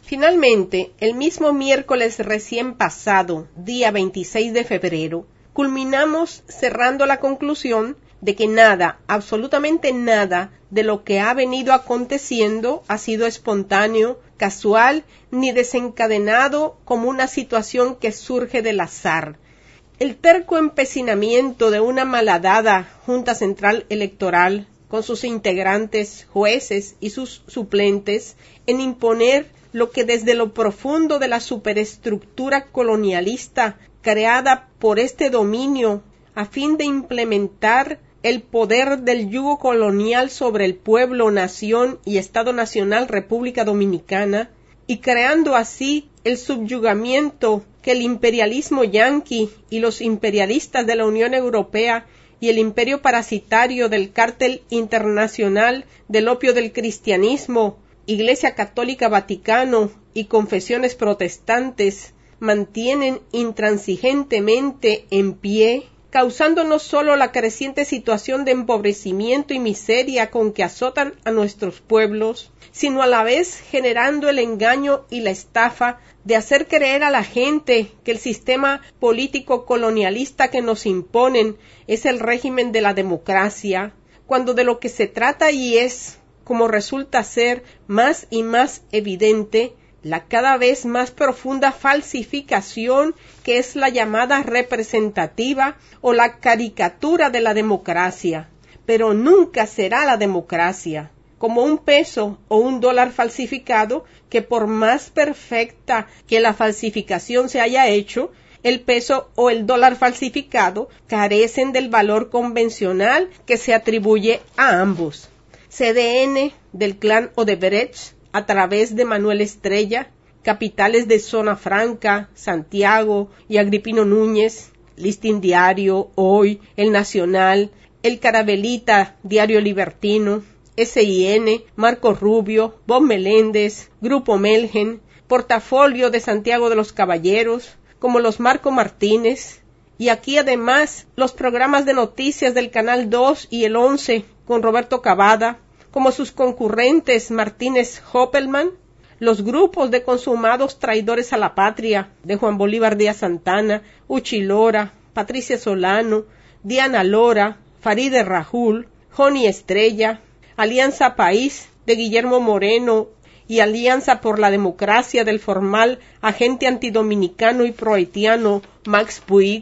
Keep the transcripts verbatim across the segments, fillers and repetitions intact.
Finalmente, el mismo miércoles recién pasado, día veintiséis de febrero, culminamos cerrando la conclusión de que nada, absolutamente nada, de lo que ha venido aconteciendo ha sido espontáneo, casual, ni desencadenado como una situación que surge del azar. El terco empecinamiento de una malhadada Junta Central Electoral, con sus integrantes, jueces y sus suplentes, en imponer lo que desde lo profundo de la superestructura colonialista creada por este dominio a fin de implementar el poder del yugo colonial sobre el pueblo, nación y Estado Nacional República Dominicana, y creando así el subyugamiento que el imperialismo yanqui y los imperialistas de la Unión Europea y el imperio parasitario del cártel internacional del opio del cristianismo, Iglesia Católica Vaticano y confesiones protestantes mantienen intransigentemente en pie, causando no solo la creciente situación de empobrecimiento y miseria con que azotan a nuestros pueblos, sino a la vez generando el engaño y la estafa de hacer creer a la gente que el sistema político colonialista que nos imponen es el régimen de la democracia, cuando de lo que se trata y es, como resulta ser más y más evidente, la cada vez más profunda falsificación que es la llamada representativa o la caricatura de la democracia, pero nunca será la democracia, como un peso o un dólar falsificado que por más perfecta que la falsificación se haya hecho, el peso o el dólar falsificado carecen del valor convencional que se atribuye a ambos. C D N del clan Odebrecht, a través de Manuel Estrella, capitales de Zona Franca, Santiago y Agripino Núñez, Listín Diario, Hoy, El Nacional, El Carabelita, Diario Libertino, S I N, Marco Rubio, Bob Meléndez, Grupo Melgen, Portafolio de Santiago de los Caballeros, como los Marco Martínez, y aquí además los programas de noticias del Canal dos y el once con Roberto Cavada, como sus concurrentes Martínez Hoppelman, los grupos de consumados traidores a la patria de Juan Bolívar Díaz Santana, Uchi Lora, Patricia Solano, Diana Lora, Faride Rajul, Joni Estrella, Alianza País de Guillermo Moreno y Alianza por la Democracia del formal agente antidominicano y prohaitiano Max Puig.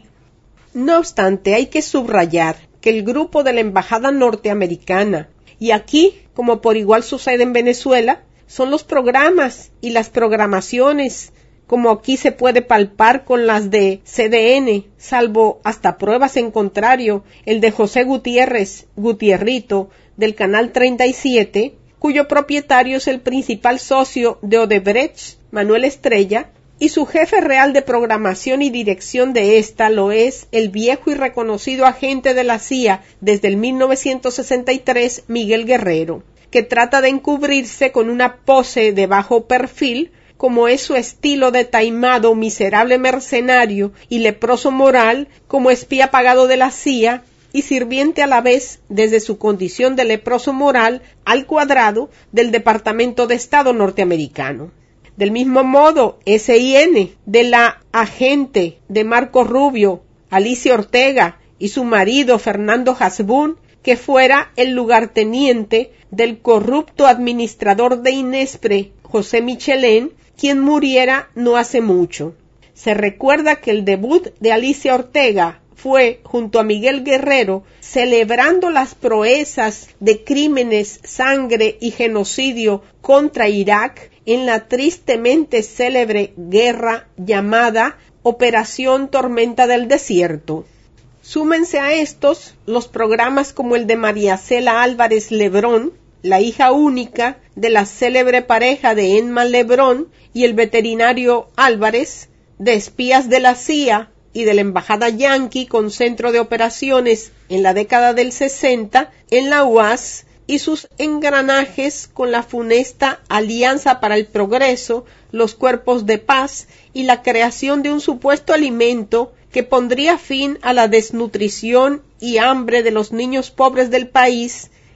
No obstante, hay que subrayar que el grupo de la Embajada Norteamericana, y aquí, como por igual sucede en Venezuela, son los programas y las programaciones, como aquí se puede palpar con las de C D N, salvo hasta pruebas en contrario, el de José Gutiérrez, Gutierrito, del Canal treinta y siete, cuyo propietario es el principal socio de Odebrecht, Manuel Estrella, y su jefe real de programación y dirección de esta lo es el viejo y reconocido agente de la C I A desde el mil novecientos sesenta y tres, Miguel Guerrero, que trata de encubrirse con una pose de bajo perfil, como es su estilo de taimado, miserable mercenario y leproso moral, como espía pagado de la C I A y sirviente a la vez, desde su condición de leproso moral, al cuadrado del Departamento de Estado norteamericano. Del mismo modo, S I N, de la agente de Marco Rubio, Alicia Ortega y su marido Fernando Hasbún, que fuera el lugarteniente del corrupto administrador de Inespre, José Michelén, quien muriera no hace mucho. Se recuerda que el debut de Alicia Ortega fue, junto a Miguel Guerrero, celebrando las proezas de crímenes, sangre y genocidio contra Irak en la tristemente célebre guerra llamada Operación Tormenta del Desierto. Súmense a estos los programas como el de María Cela Álvarez Lebrón, la hija única de la célebre pareja de Emma Lebrón y el veterinario Álvarez, de espías de la C I A y de la Embajada Yanqui con centro de operaciones en la década del sesenta en la U A S, y sus engranajes con la funesta Alianza para el Progreso, los Cuerpos de Paz y la creación de un supuesto alimento que pondría fin a la desnutrición y hambre de los niños pobres del país,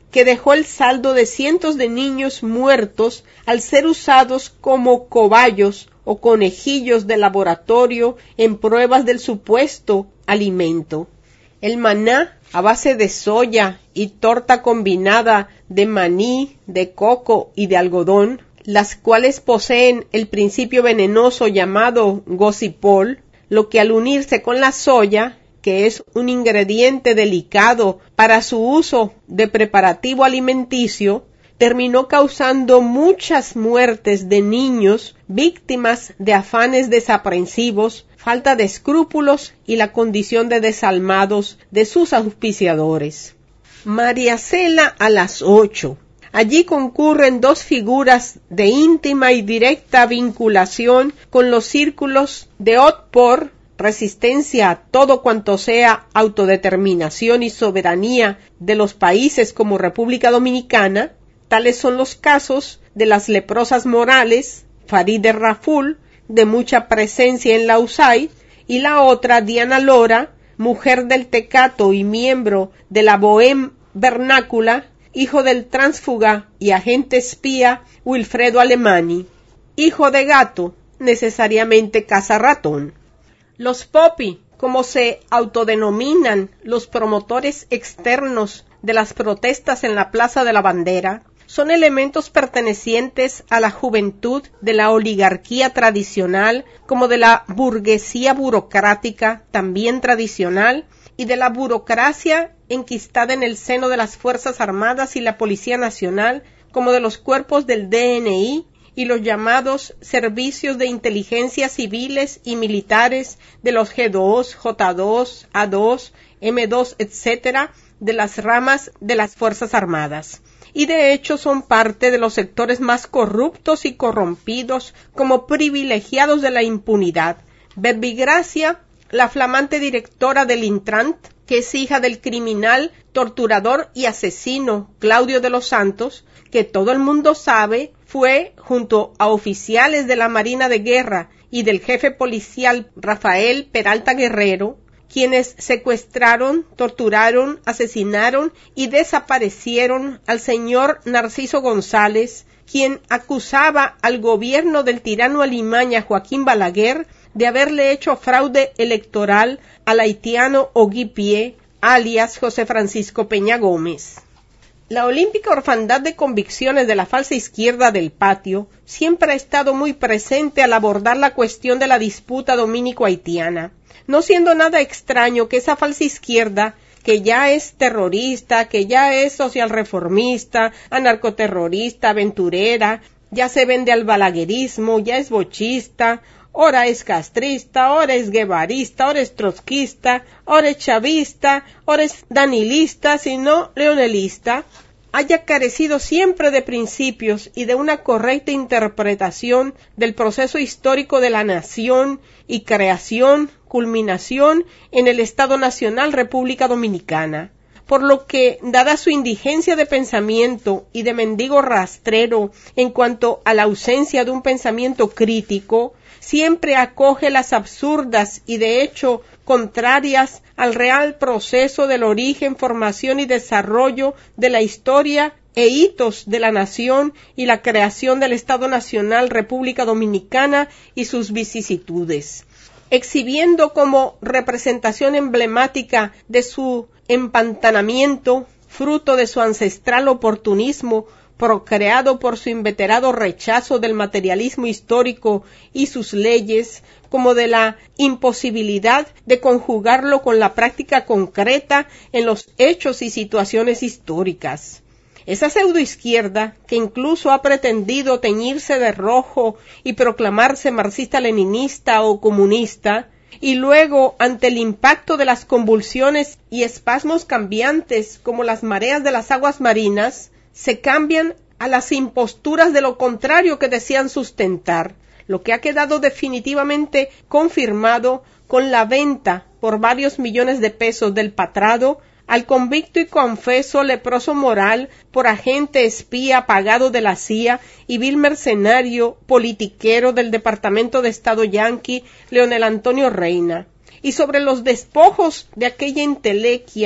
que dejó el saldo de cientos de niños muertos al ser usados como cobayos o conejillos de laboratorio en pruebas del supuesto alimento. El maná, a base de soya y torta combinada de maní, de coco y de algodón, las cuales poseen el principio venenoso llamado gosipol, lo que al unirse con la soya, que es un ingrediente delicado para su uso de preparativo alimenticio, terminó causando muchas muertes de niños víctimas de afanes desaprensivos, falta de escrúpulos y la condición de desalmados de sus auspiciadores. María Cela a las ocho. Allí concurren dos figuras de íntima y directa vinculación con los círculos de Otpor, resistencia a todo cuanto sea autodeterminación y soberanía de los países como República Dominicana. Tales son los casos de las leprosas Morales, Farideh Raful, de mucha presencia en la U S A I, y la otra, Diana Lora, mujer del Tecato y miembro de la Bohème Vernácula, hijo del tránsfuga y agente espía Wilfredo Alemany. Hijo de gato, necesariamente caza ratón. Los Popi, como se autodenominan los promotores externos de las protestas en la Plaza de la Bandera, son elementos pertenecientes a la juventud de la oligarquía tradicional como de la burguesía burocrática también tradicional y de la burocracia enquistada en el seno de las Fuerzas Armadas y la Policía Nacional como de los cuerpos del D N I y los llamados servicios de inteligencia civiles y militares de los G dos, J dos, A dos, M dos, etcétera, de las ramas de las Fuerzas Armadas. Y de hecho son parte de los sectores más corruptos y corrompidos como privilegiados de la impunidad. Verbigracia, la flamante directora del Intrant, que es hija del criminal, torturador y asesino Claudio de los Santos, que todo el mundo sabe fue, junto a oficiales de la Marina de Guerra y del jefe policial Rafael Peralta Guerrero, quienes secuestraron, torturaron, asesinaron y desaparecieron al señor Narciso González, quien acusaba al gobierno del tirano alimaña Joaquín Balaguer de haberle hecho fraude electoral al haitiano Ogui Pie, alias José Francisco Peña Gómez. La olímpica orfandad de convicciones de la falsa izquierda del patio siempre ha estado muy presente al abordar la cuestión de la disputa dominico-haitiana, no siendo nada extraño que esa falsa izquierda, que ya es terrorista, que ya es socialreformista, anarcoterrorista, aventurera, ya se vende al balaguerismo, ya es bochista, ora es castrista, ora es guevarista, ora es trotskista, ora es chavista, ora es danilista, sino leonelista, haya carecido siempre de principios y de una correcta interpretación del proceso histórico de la nación y creación, culminación en el Estado Nacional República Dominicana. Por lo que, dada su indigencia de pensamiento y de mendigo rastrero en cuanto a la ausencia de un pensamiento crítico, siempre acoge las absurdas y de hecho contrarias al real proceso del origen, formación y desarrollo de la historia e hitos de la nación y la creación del Estado Nacional República Dominicana y sus vicisitudes, exhibiendo como representación emblemática de su empantanamiento, fruto de su ancestral oportunismo, procreado por su inveterado rechazo del materialismo histórico y sus leyes, como de la imposibilidad de conjugarlo con la práctica concreta en los hechos y situaciones históricas. Esa pseudoizquierda, que incluso ha pretendido teñirse de rojo y proclamarse marxista-leninista o comunista, y luego, ante el impacto de las convulsiones y espasmos cambiantes como las mareas de las aguas marinas, se cambian a las imposturas de lo contrario que desean sustentar, lo que ha quedado definitivamente confirmado con la venta por varios millones de pesos del Patrado al convicto y confeso leproso moral por agente espía pagado de la C I A y vil mercenario politiquero del Departamento de Estado yanqui, Leonel Antonio Reina, y sobre los despojos de aquella entelequia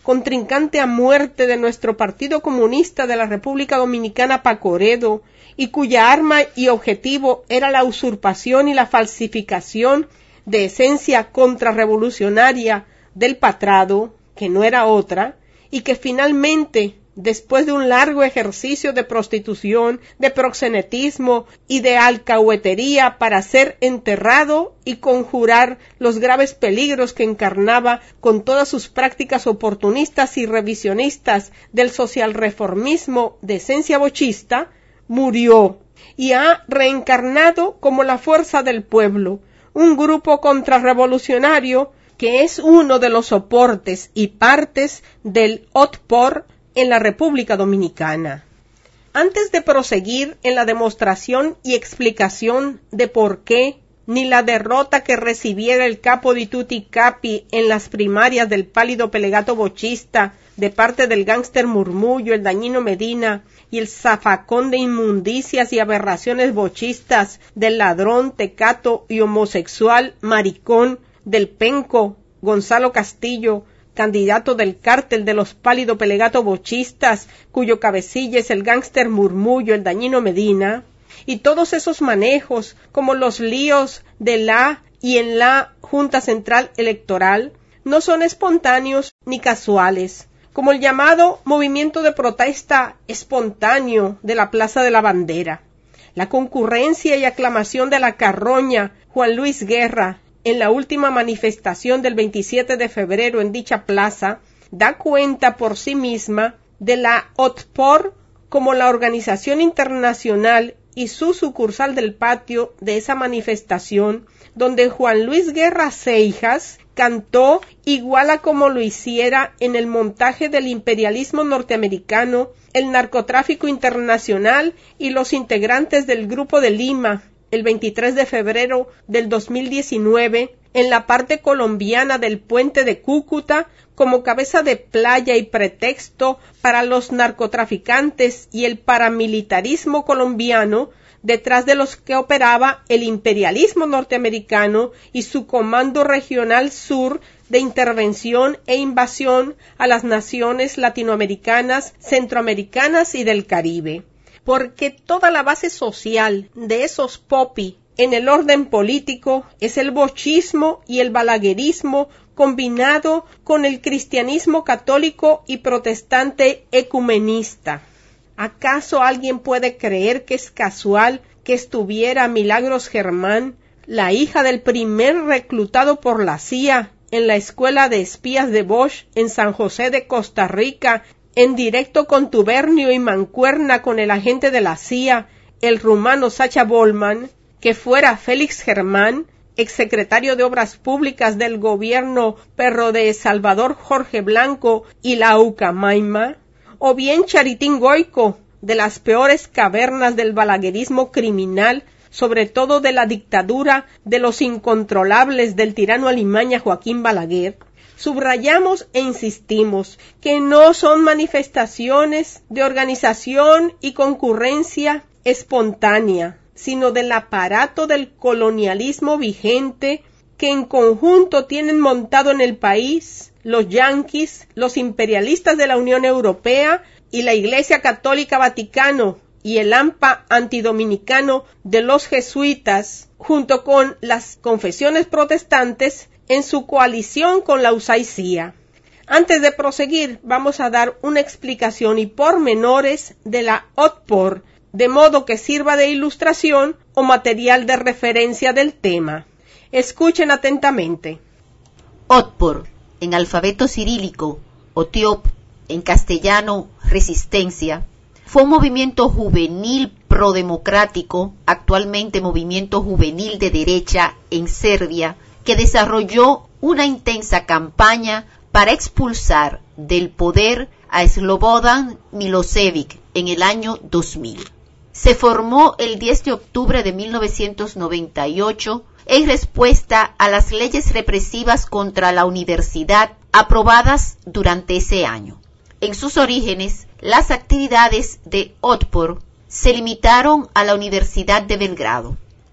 contrincante a muerte de nuestro Partido Comunista de la República Dominicana, Pacoredo, y cuya arma y objetivo era la usurpación y la falsificación de esencia contrarrevolucionaria del patrado, que no era otra, y que finalmente, después de un largo ejercicio de prostitución, de proxenetismo y de alcahuetería para ser enterrado y conjurar los graves peligros que encarnaba con todas sus prácticas oportunistas y revisionistas del socialreformismo de esencia bochista, murió y ha reencarnado como la fuerza del pueblo, un grupo contrarrevolucionario que es uno de los soportes y partes del Otpor en la República Dominicana. Antes de proseguir en la demostración y explicación de por qué ni la derrota que recibiera el capo di tutti capi en las primarias del pálido pelegato bochista de parte del gángster Murmullo, el dañino Medina y el zafacón de inmundicias y aberraciones bochistas del ladrón, tecato y homosexual maricón del penco Gonzalo Castillo, candidato del cártel de los pálido pelegato bochistas, cuyo cabecilla es el gángster Murmullo, el dañino Medina, y todos esos manejos, como los líos de la y en la Junta Central Electoral, no son espontáneos ni casuales, como el llamado movimiento de protesta espontáneo de la Plaza de la Bandera. La concurrencia y aclamación de la carroña Juan Luis Guerra en la última manifestación del veintisiete de febrero en dicha plaza da cuenta por sí misma de la Otpor como la organización internacional y su sucursal del patio de esa manifestación, donde Juan Luis Guerra Seijas cantó igual a como lo hiciera en el montaje del imperialismo norteamericano, el narcotráfico internacional y los integrantes del Grupo de Lima, el veintitrés de febrero del dos mil diecinueve, en la parte colombiana del puente de Cúcuta, como cabeza de playa y pretexto para los narcotraficantes y el paramilitarismo colombiano, detrás de los que operaba el imperialismo norteamericano y su Comando Regional Sur de intervención e invasión a las naciones latinoamericanas, centroamericanas y del Caribe. Porque toda la base social de esos popi en el orden político es el bochismo y el balaguerismo combinado con el cristianismo católico y protestante ecumenista. ¿Acaso alguien puede creer que es casual que estuviera Milagros Germán, la hija del primer reclutado por la C I A en la escuela de espías de Bosch en San José de Costa Rica, en directo contubernio y mancuerna con el agente de la C I A, el rumano Sacha Bollman, que fuera Félix Germán, exsecretario de Obras Públicas del gobierno perro de Salvador Jorge Blanco y la Ucamaima, o bien Charitín Goico, de las peores cavernas del balaguerismo criminal, sobre todo de la dictadura de los incontrolables del tirano alimaña Joaquín Balaguer. Subrayamos e insistimos que no son manifestaciones de organización y concurrencia espontánea, sino del aparato del colonialismo vigente que en conjunto tienen montado en el país los yanquis, los imperialistas de la Unión Europea y la Iglesia Católica Vaticano y el AMPA antidominicano de los jesuitas, junto con las confesiones protestantes en su coalición con la U S A I-C I A. Antes de proseguir, vamos a dar una explicación y pormenores de la Otpor, de modo que sirva de ilustración o material de referencia del tema. Escuchen atentamente. Otpor, en alfabeto cirílico, Otiop, en castellano, resistencia, fue un movimiento juvenil prodemocrático, actualmente movimiento juvenil de derecha en Serbia, que desarrolló una intensa campaña para expulsar del poder a Slobodan Milošević en el año dos mil. Se formó el diez de octubre de mil novecientos noventa y ocho en respuesta a las leyes represivas contra la universidad aprobadas durante ese año. En sus orígenes, las actividades de Otpor se limitaron a la Universidad de Belgrado.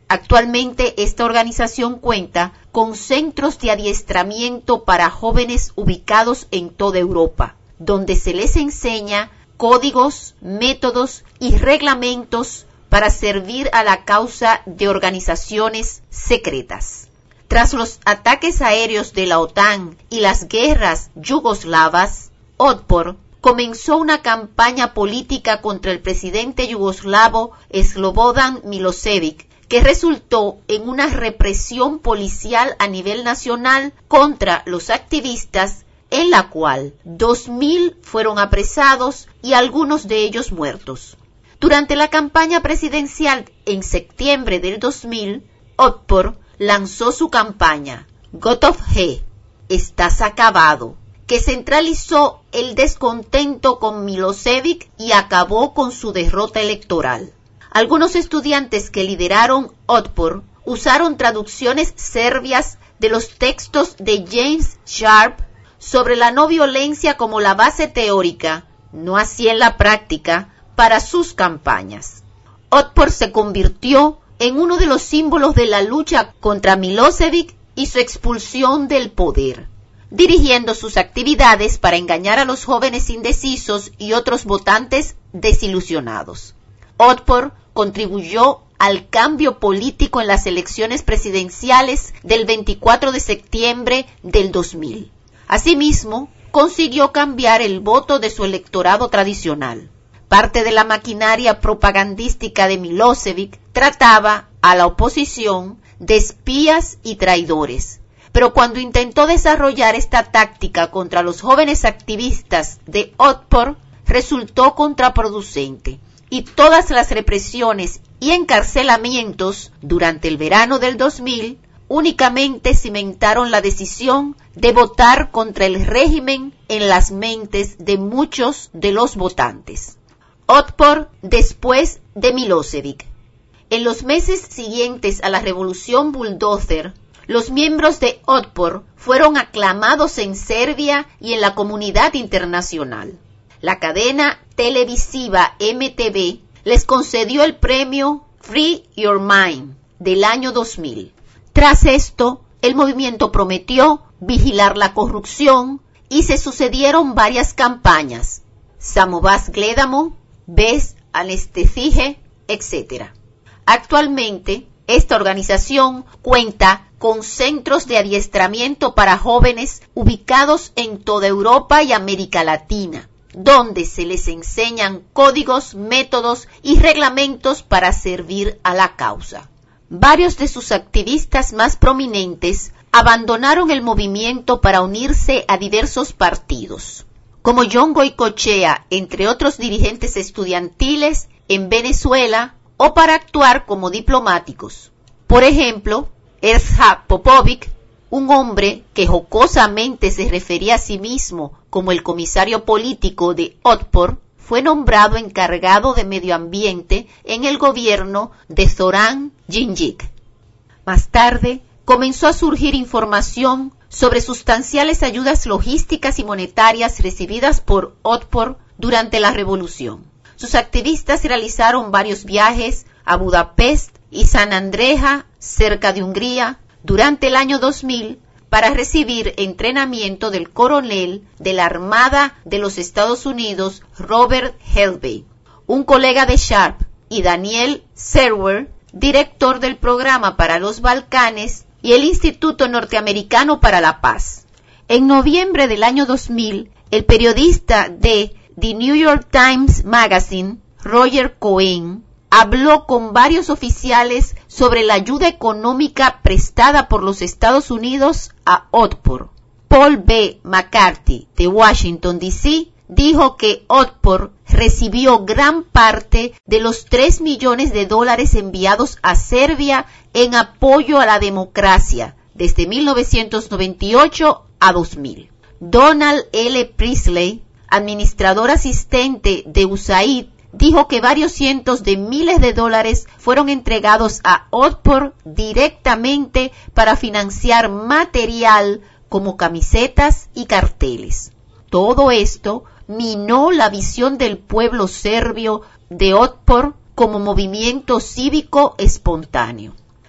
Actualmente esta organización cuenta con centros de adiestramiento para jóvenes ubicados en toda Europa, donde se les enseña códigos, métodos y reglamentos para servir a la causa de organizaciones secretas. Tras los ataques aéreos de la OTAN y las guerras yugoslavas, Otpor comenzó una campaña política contra el presidente yugoslavo Slobodan Milošević, que resultó en una represión policial a nivel nacional contra los activistas, en la cual dos mil fueron apresados y algunos de ellos muertos. Durante la campaña presidencial en septiembre del dos mil, Otpor lanzó su campaña Gotov je, estás acabado, que centralizó el descontento con Milošević y acabó con su derrota electoral. Algunos estudiantes que lideraron Otpor usaron traducciones serbias de los textos de James Sharp sobre la no violencia como la base teórica, no así en la práctica, para sus campañas. Otpor se convirtió en uno de los símbolos de la lucha contra Milošević y su expulsión del poder, dirigiendo sus actividades para engañar a los jóvenes indecisos y otros votantes desilusionados. Otpor contribuyó al cambio político en las elecciones presidenciales del veinticuatro de septiembre del dos mil. Asimismo, consiguió cambiar el voto de su electorado tradicional. Parte de la maquinaria propagandística de Milošević trataba a la oposición de espías y traidores, pero cuando intentó desarrollar esta táctica contra los jóvenes activistas de Otpor, resultó contraproducente, y todas las represiones y encarcelamientos durante el verano del dos mil únicamente cimentaron la decisión de votar contra el régimen en las mentes de muchos de los votantes. Otpor después de Milošević. En los meses siguientes a la revolución bulldozer, los miembros de Otpor fueron aclamados en Serbia y en la comunidad internacional. La cadena televisiva M T V les concedió el premio Free Your Mind del año dos mil. Tras esto, el movimiento prometió vigilar la corrupción y se sucedieron varias campañas, Samovas Gledamo, Bez Anestezije, etcétera. Actualmente, esta organización cuenta con centros de adiestramiento para jóvenes ubicados en toda Europa y América Latina, donde se les enseñan códigos, métodos y reglamentos para servir a la causa. Varios de sus activistas más prominentes abandonaron el movimiento para unirse a diversos partidos, como John Goicoechea, entre otros dirigentes estudiantiles en Venezuela, o para actuar como diplomáticos. Por ejemplo, Erzhak Popovic, un hombre que jocosamente se refería a sí mismo como el comisario político de Otpor, fue nombrado encargado de medio ambiente en el gobierno de Zoran Djindjic. Más tarde, comenzó a surgir información sobre sustanciales ayudas logísticas y monetarias recibidas por Otpor durante la revolución. Sus activistas realizaron varios viajes a Budapest y San Andreja, cerca de Hungría, durante el año dos mil, para recibir entrenamiento del coronel de la Armada de los Estados Unidos, Robert Helbey, un colega de Sharp, y Daniel Serwer, director del programa para los Balcanes y el Instituto Norteamericano para la Paz. En noviembre del año dos mil, el periodista de The New York Times Magazine, Roger Cohen, habló con varios oficiales sobre la ayuda económica prestada por los Estados Unidos a Otpor. Paul B. McCarthy, de Washington, D C, dijo que Otpor recibió gran parte de los tres millones de dólares enviados a Serbia en apoyo a la democracia desde mil novecientos noventa y ocho a dos mil. Donald L. Priestley, administrador asistente de U S A I D, dijo que varios cientos de miles de dólares fueron entregados a Otpor directamente para financiar material como camisetas y carteles. Todo esto minó la visión del pueblo serbio de Otpor como movimiento cívico espontáneo.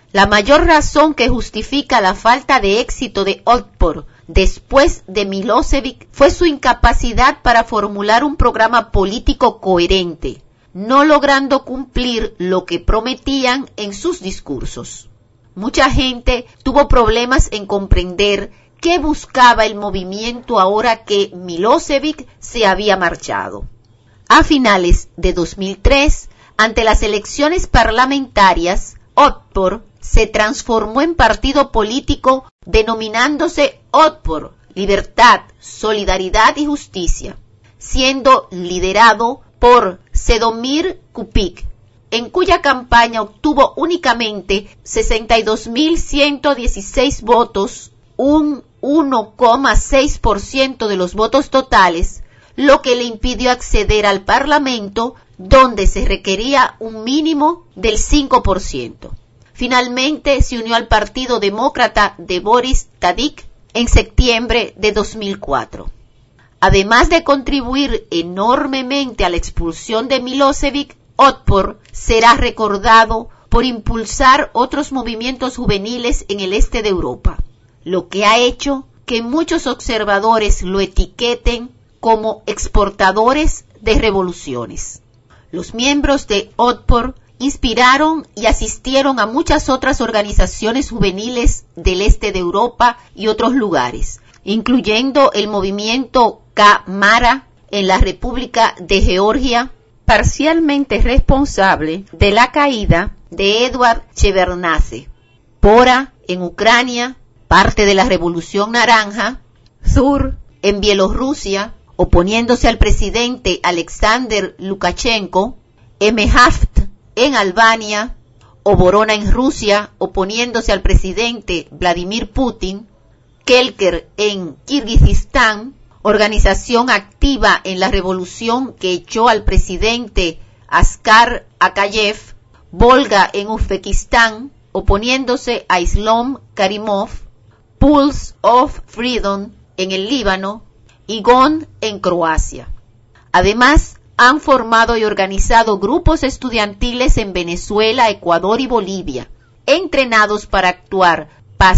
La mayor razón que justifica la falta de éxito de Otpor después de Milosevic fue su incapacidad para formular un programa político coherente, no logrando cumplir lo que prometían en sus discursos. Mucha gente tuvo problemas en comprender qué buscaba el movimiento ahora que Milosevic se había marchado. A finales de dos mil tres, ante las elecciones parlamentarias, Otpor se transformó en partido político denominándose Otpor, Libertad, Solidaridad y Justicia, siendo liderado por Sedomir Kupik, en cuya campaña obtuvo únicamente sesenta y dos mil ciento dieciséis votos, un uno coma seis por ciento de los votos totales, lo que le impidió acceder al Parlamento, donde se requería un mínimo del cinco por ciento. Finalmente se unió al Partido Demócrata de Boris Tadic en septiembre de dos mil cuatro. Además de contribuir enormemente a la expulsión de Milosevic, Otpor será recordado por impulsar otros movimientos juveniles en el este de Europa, lo que ha hecho que muchos observadores lo etiqueten como exportadores de revoluciones. Los miembros de Otpor inspiraron y asistieron a muchas otras organizaciones juveniles del este de Europa y otros lugares, incluyendo el movimiento K-Mara en la República de Georgia, parcialmente responsable de la caída de Eduard Shevardnadze, Pora en Ucrania, parte de la Revolución Naranja, Zur en Bielorrusia, oponiéndose al presidente Alexander Lukashenko, M H A F T en Albania, Oborona en Rusia, oponiéndose al presidente Vladimir Putin, Kelker en Kirguistán, organización activa en la revolución que echó al presidente Askar Akayev, Volga en Uzbekistán, oponiéndose a Islam Karimov, Pulse of Freedom en el Líbano y Gon en Croacia. Además, han formado y organizado grupos estudiantiles en Venezuela, Ecuador y Bolivia, entrenados para actuar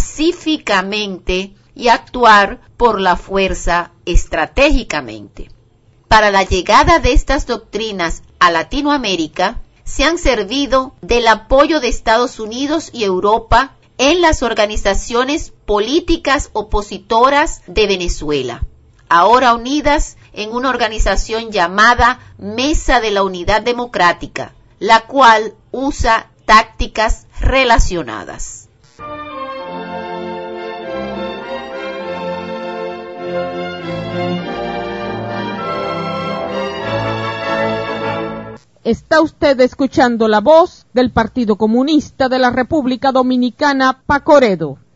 pacíficamente y actuar por la fuerza estratégicamente. Para la llegada de estas doctrinas a Latinoamérica, se han servido del apoyo de Estados Unidos y Europa en las organizaciones políticas opositoras de Venezuela, ahora unidas en una organización llamada Mesa de la Unidad Democrática, la cual usa tácticas relacionadas. Está usted escuchando la voz del Partido Comunista de la República Dominicana, Pacoredo.